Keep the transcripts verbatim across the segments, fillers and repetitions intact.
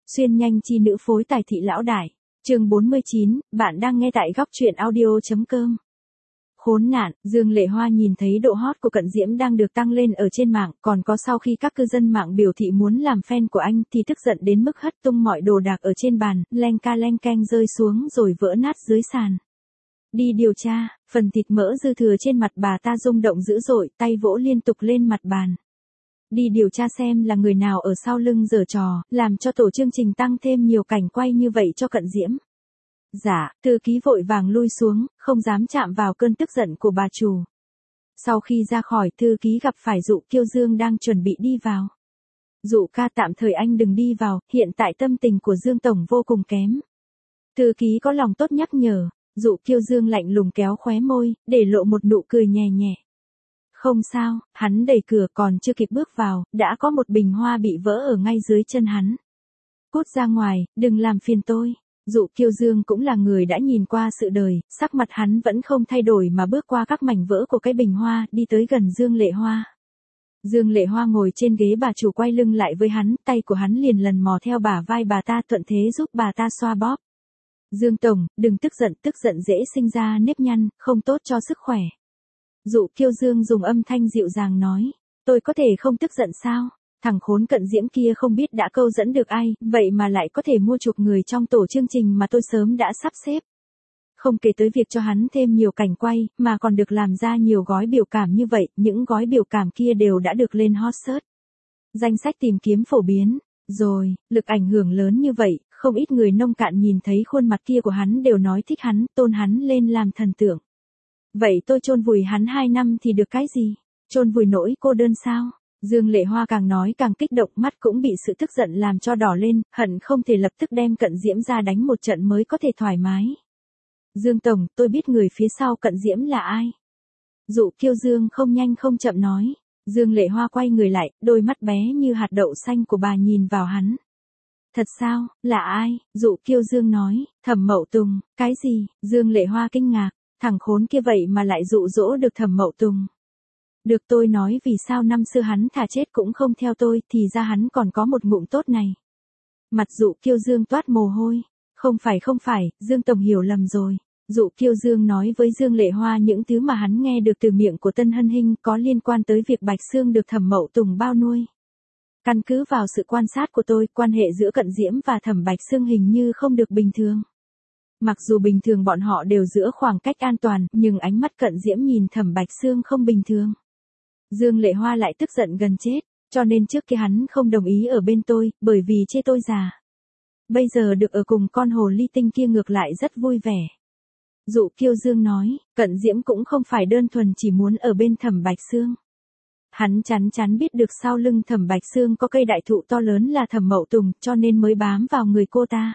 Xuyên nhanh chi nữ phối tài thị lão đại. Chương bốn mươi chín, bạn đang nghe tại góc truyện audio chấm com. Khốn nạn, Dương Lệ Hoa nhìn thấy độ hot của Cận Diễm đang được tăng lên ở trên mạng, còn có sau khi các cư dân mạng biểu thị muốn làm fan của anh thì tức giận đến mức hất tung mọi đồ đạc ở trên bàn, leng ca leng keng rơi xuống rồi vỡ nát dưới sàn. Đi điều tra, phần thịt mỡ dư thừa trên mặt bà ta rung động dữ dội, tay vỗ liên tục lên mặt bàn. Đi điều tra xem là người nào ở sau lưng giở trò, làm cho tổ chương trình tăng thêm nhiều cảnh quay như vậy cho Cận Diễm. Dạ, thư ký vội vàng lui xuống, không dám chạm vào cơn tức giận của bà chủ. Sau khi ra khỏi, thư ký gặp phải Dụ Kiêu Dương đang chuẩn bị đi vào. Dụ ca, tạm thời anh đừng đi vào, hiện tại tâm tình của Dương Tổng vô cùng kém. Thư ký có lòng tốt nhắc nhở. Dụ Kiêu Dương lạnh lùng kéo khóe môi, để lộ một nụ cười nhẹ nhẹ. Không sao, hắn đẩy cửa còn chưa kịp bước vào, đã có một bình hoa bị vỡ ở ngay dưới chân hắn. Cút ra ngoài, đừng làm phiền tôi. Dụ Kiêu Dương cũng là người đã nhìn qua sự đời, sắc mặt hắn vẫn không thay đổi mà bước qua các mảnh vỡ của cái bình hoa, đi tới gần Dương Lệ Hoa. Dương Lệ Hoa ngồi trên ghế, bà chủ quay lưng lại với hắn, tay của hắn liền lần mò theo bả vai bà ta, thuận thế giúp bà ta xoa bóp. Dương Tổng, đừng tức giận, tức giận dễ sinh ra nếp nhăn, không tốt cho sức khỏe. Dụ Kiêu Dương dùng âm thanh dịu dàng nói, tôi có thể không tức giận sao? Thằng khốn Cận Diễm kia không biết đã câu dẫn được ai, vậy mà lại có thể mua chuộc người trong tổ chương trình mà tôi sớm đã sắp xếp. Không kể tới việc cho hắn thêm nhiều cảnh quay, mà còn được làm ra nhiều gói biểu cảm như vậy, những gói biểu cảm kia đều đã được lên hot search. Danh sách tìm kiếm phổ biến, rồi, lực ảnh hưởng lớn như vậy, không ít người nông cạn nhìn thấy khuôn mặt kia của hắn đều nói thích hắn, tôn hắn lên làm thần tượng. Vậy tôi chôn vùi hắn hai năm thì được cái gì? Chôn vùi nỗi cô đơn sao? Dương Lệ Hoa càng nói càng kích động, mắt cũng bị sự tức giận làm cho đỏ lên, hận không thể lập tức đem Cận Diễm ra đánh một trận mới có thể thoải mái. Dương Tổng, tôi biết người phía sau Cận Diễm là ai. Dụ Kiêu Dương không nhanh không chậm nói. Dương Lệ Hoa quay người lại, đôi mắt bé như hạt đậu xanh của bà nhìn vào hắn. Thật sao, là ai? Dụ Kiêu Dương nói, Thẩm Mậu Tùng. Cái gì? Dương Lệ Hoa kinh ngạc, thằng khốn kia vậy mà lại dụ dỗ được Thẩm Mậu Tùng. Được, tôi nói vì sao năm xưa hắn thà chết cũng không theo tôi, thì ra hắn còn có một ngụm tốt này. Mặt Dụ Kiêu Dương toát mồ hôi. Không phải không phải, Dương Tổng hiểu lầm rồi. Dụ Kiêu Dương nói với Dương Lệ Hoa những thứ mà hắn nghe được từ miệng của Tân Hân Hinh có liên quan tới việc Bạch Sương được Thẩm Mậu Tùng bao nuôi. Căn cứ vào sự quan sát của tôi, quan hệ giữa Cận Diễm và Thẩm Bạch Sương hình như không được bình thường. Mặc dù bình thường bọn họ đều giữ khoảng cách an toàn, nhưng ánh mắt Cận Diễm nhìn Thẩm Bạch Sương không bình thường. Dương Lệ Hoa lại tức giận gần chết, cho nên trước kia hắn không đồng ý ở bên tôi, bởi vì chê tôi già. Bây giờ được ở cùng con hồ ly tinh kia ngược lại rất vui vẻ. Dụ Kiêu Dương nói, Cận Diễm cũng không phải đơn thuần chỉ muốn ở bên Thẩm Bạch Sương. Hắn chắn chắn biết được sau lưng Thẩm Bạch Sương có cây đại thụ to lớn là Thẩm Mậu Tùng, cho nên mới bám vào người cô ta.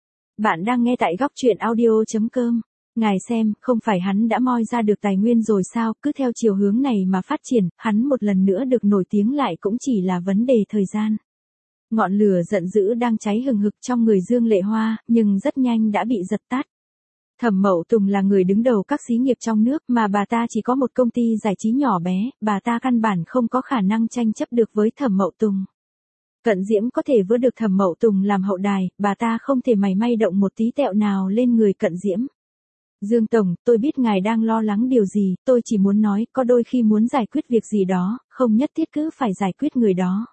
Bạn đang nghe tại góc truyện audio chấm com. Ngài xem, không phải hắn đã moi ra được tài nguyên rồi sao, cứ theo chiều hướng này mà phát triển, hắn một lần nữa được nổi tiếng lại cũng chỉ là vấn đề thời gian. Ngọn lửa giận dữ đang cháy hừng hực trong người Dương Lệ Hoa, nhưng rất nhanh đã bị dập tắt. Thẩm Mậu Tùng là người đứng đầu các xí nghiệp trong nước, mà bà ta chỉ có một công ty giải trí nhỏ bé, bà ta căn bản không có khả năng tranh chấp được với Thẩm Mậu Tùng. Cận Diễm có thể vớ được Thẩm Mậu Tùng làm hậu đài, bà ta không thể mảy may động một tí tẹo nào lên người Cận Diễm. Dương Tổng, tôi biết ngài đang lo lắng điều gì, tôi chỉ muốn nói, có đôi khi muốn giải quyết việc gì đó, không nhất thiết cứ phải giải quyết người đó.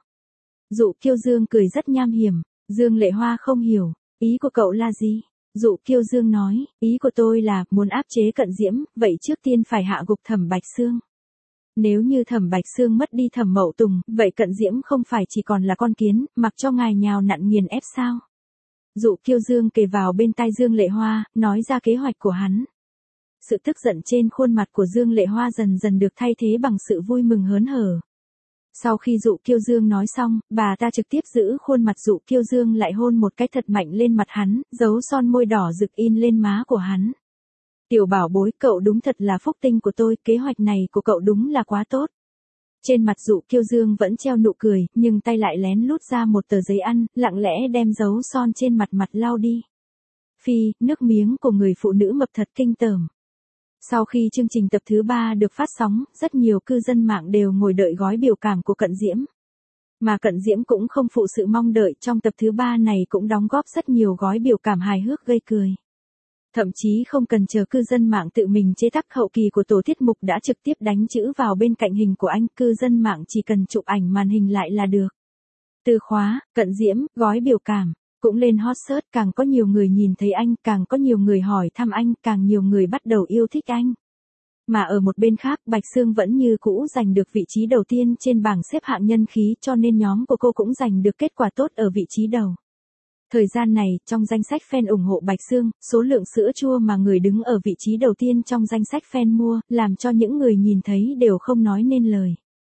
Dụ Kiêu Dương cười rất nham hiểm. Dương Lệ Hoa không hiểu, ý của cậu là gì? Dụ Kiêu Dương nói, ý của tôi là, muốn áp chế Cận Diễm, vậy trước tiên phải hạ gục Thẩm Bạch Sương. Nếu như Thẩm Bạch Sương mất đi Thẩm Mậu Tùng, vậy Cận Diễm không phải chỉ còn là con kiến, mặc cho ngài nhào nặn nghiền ép sao? Dụ Kiêu Dương kề vào bên tai Dương Lệ Hoa, nói ra kế hoạch của hắn. Sự tức giận trên khuôn mặt của Dương Lệ Hoa dần dần được thay thế bằng sự vui mừng hớn hở. Sau khi Dụ Kiêu Dương nói xong, bà ta trực tiếp giữ khuôn mặt Dụ Kiêu Dương lại hôn một cái thật mạnh lên mặt hắn, dấu son môi đỏ rực in lên má của hắn. Tiểu bảo bối, cậu đúng thật là phúc tinh của tôi, kế hoạch này của cậu đúng là quá tốt. Trên mặt Dụ Kiêu Dương vẫn treo nụ cười, nhưng tay lại lén lút ra một tờ giấy ăn, lặng lẽ đem dấu son trên mặt mặt lau đi. Phi, nước miếng của người phụ nữ mập thật kinh tởm. Sau khi chương trình tập thứ ba được phát sóng, rất nhiều cư dân mạng đều ngồi đợi gói biểu cảm của Cận Diễm. Mà Cận Diễm cũng không phụ sự mong đợi, trong tập thứ ba này cũng đóng góp rất nhiều gói biểu cảm hài hước gây cười. Thậm chí không cần chờ cư dân mạng tự mình chế tác, hậu kỳ của tổ tiết mục đã trực tiếp đánh chữ vào bên cạnh hình của anh, cư dân mạng chỉ cần chụp ảnh màn hình lại là được. Từ khóa, Cận Diễm, gói biểu cảm, cũng lên hot search, càng có nhiều người nhìn thấy anh, càng có nhiều người hỏi thăm anh, càng nhiều người bắt đầu yêu thích anh. Mà ở một bên khác, Bạch Sương vẫn như cũ giành được vị trí đầu tiên trên bảng xếp hạng nhân khí, cho nên nhóm của cô cũng giành được kết quả tốt ở vị trí đầu. Thời gian này, trong danh sách fan ủng hộ Bạch Sương, số lượng sữa chua mà người đứng ở vị trí đầu tiên trong danh sách fan mua, làm cho những người nhìn thấy đều không nói nên lời.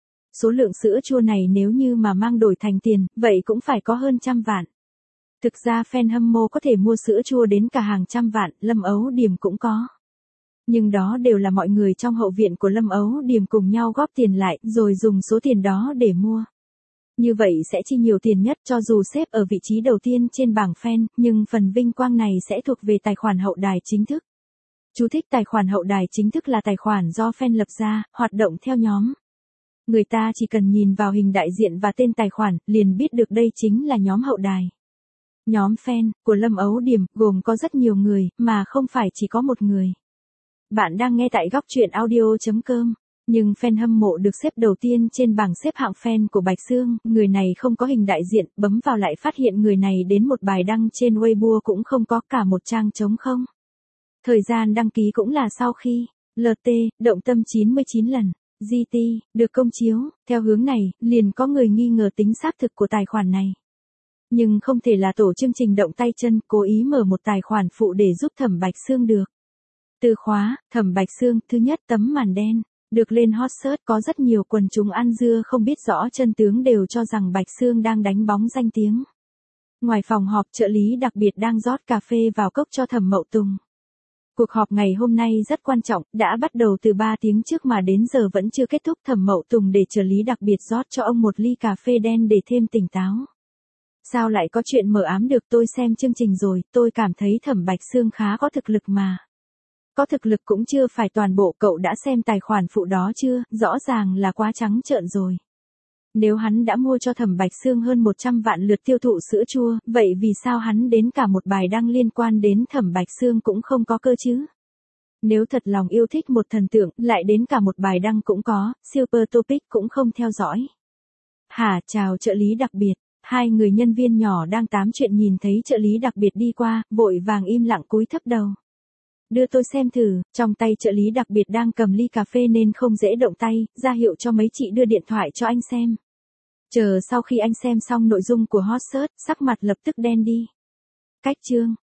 Số lượng sữa chua này nếu như mà mang đổi thành tiền, vậy cũng phải có hơn trăm vạn. Thực ra fan hâm mộ có thể mua sữa chua đến cả hàng trăm vạn, Lâm Ấu Điềm cũng có. Nhưng đó đều là mọi người trong hậu viện của Lâm Ấu Điềm cùng nhau góp tiền lại, rồi dùng số tiền đó để mua. Như vậy sẽ chi nhiều tiền nhất, cho dù xếp ở vị trí đầu tiên trên bảng fan, nhưng phần vinh quang này sẽ thuộc về tài khoản hậu đài chính thức. Chú thích: tài khoản hậu đài chính thức là tài khoản do fan lập ra, hoạt động theo nhóm. Người ta chỉ cần nhìn vào hình đại diện và tên tài khoản, liền biết được đây chính là nhóm hậu đài. Nhóm fan của Lâm Ấu Điềm gồm có rất nhiều người, mà không phải chỉ có một người. Bạn đang nghe tại góc truyện audio chấm com. Nhưng fan hâm mộ được xếp đầu tiên trên bảng xếp hạng fan của Bạch Sương, người này không có hình đại diện, bấm vào lại phát hiện người này đến một bài đăng trên Weibo cũng không có, cả một trang trống không. Thời gian đăng ký cũng là sau khi lờ tê, động tâm chín mươi chín lần, giê tê, được công chiếu, theo hướng này, liền có người nghi ngờ tính xác thực của tài khoản này. Nhưng không thể là tổ chương trình động tay chân, cố ý mở một tài khoản phụ để giúp Thẩm Bạch Sương được. Từ khóa, Thẩm Bạch Sương, thứ nhất tấm màn đen. Được lên hot search, có rất nhiều quần chúng ăn dưa không biết rõ chân tướng đều cho rằng Bạch Sương đang đánh bóng danh tiếng. Ngoài phòng họp, trợ lý đặc biệt đang rót cà phê vào cốc cho Thẩm Mậu Tùng. Cuộc họp ngày hôm nay rất quan trọng, đã bắt đầu từ ba tiếng trước mà đến giờ vẫn chưa kết thúc. Thẩm Mậu Tùng để trợ lý đặc biệt rót cho ông một ly cà phê đen để thêm tỉnh táo. Sao lại có chuyện mờ ám được, tôi xem chương trình rồi, tôi cảm thấy Thẩm Bạch Sương khá có thực lực mà. Có thực lực cũng chưa phải toàn bộ, cậu đã xem tài khoản phụ đó chưa, rõ ràng là quá trắng trợn rồi. Nếu hắn đã mua cho Thẩm Bạch Sương hơn một trăm vạn lượt tiêu thụ sữa chua, vậy vì sao hắn đến cả một bài đăng liên quan đến Thẩm Bạch Sương cũng không có cơ chứ? Nếu thật lòng yêu thích một thần tượng, lại đến cả một bài đăng cũng có, Super Topic cũng không theo dõi. Hả, chào trợ lý đặc biệt. Hai người nhân viên nhỏ đang tám chuyện nhìn thấy trợ lý đặc biệt đi qua, vội vàng im lặng cúi thấp đầu. Đưa tôi xem thử, trong tay trợ lý đặc biệt đang cầm ly cà phê nên không dễ động tay, ra hiệu cho mấy chị đưa điện thoại cho anh xem. Chờ sau khi anh xem xong nội dung của hot search, sắc mặt lập tức đen đi. Cách chương,